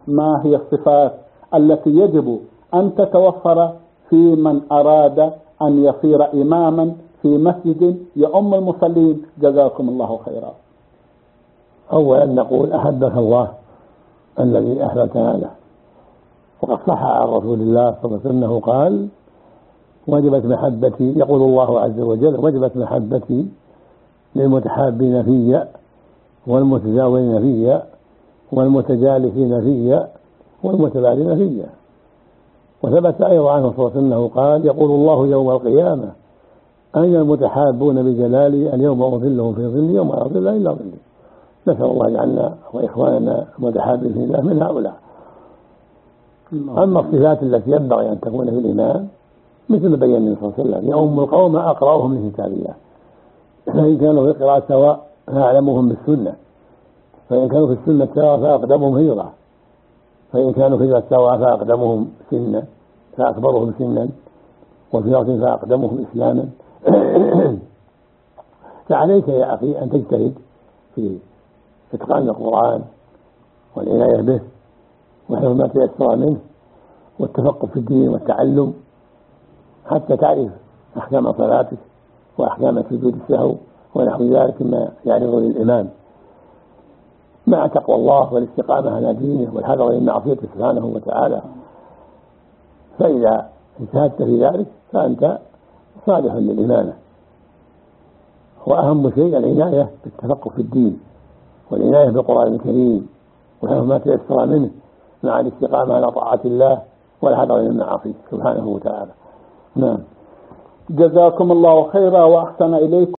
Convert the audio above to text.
ما هي الصفات التي يجب أن تتوفر في من أراد أن يصير إماما في مسجد يؤم المصلين؟ جزاكم الله خيرا. أولا نقول أحبك الله الذي أحببت هذا، وقد صح عن رسول الله صلى الله عليه وسلم قال: وجبت محبتي، يقول الله عز وجل: وجبت محبتي للمتحابين في والمتزاورين في والمتجالسين في والمتبادلين في. وثبت أيضا عنه صلى الله عليه وسلم قال: يقول الله يوم القيامة: أين المتحابون بجلالي اليوم أظلهم في ظلي يوم لا ظل إلا ظلي. نسأل الله يجعلنا وإخواننا المتحابين في الله من هؤلاء. أما الصفات التي ينبغي أن تكون في الإمام مثل ما بين النبي صلى الله عليه وسلم: يؤم القوم أقرأهم لكتاب الله، فإن كانوا في القراءة سواء فأعلمهم بالسنة، فإن كانوا في السنة سواء فأقدمهم هجرة، فإن كانوا في السواء فأقدمهم سنا فأكبرهم سنا، وفي لفظ فأقدمهم إسلاما. فعليك يا أخي أن تجتهد في إتقان القرآن والعناية به وحفظ ما تيسر منه والتفقه في الدين والتعلم، حتى تعرف أحكام صلاتك وأحكام سجود السهو ونحو ذلك مما يعرض للإمام، مع تقوى الله والاستقامة على دينه والحذر من معصيته سبحانه وتعالى. فإذا اجتهدت في ذلك فأنت صالح للإمامة. وأهم شيء العناية بالتفقه في الدين والعناية بالقرآن الكريم وحفظ ما تيسر منه، مع الاستقامة على طاعة الله والحذر من المعاصي سبحانه وتعالى. نعم. جزاكم الله خيرا وأحسن إليكم.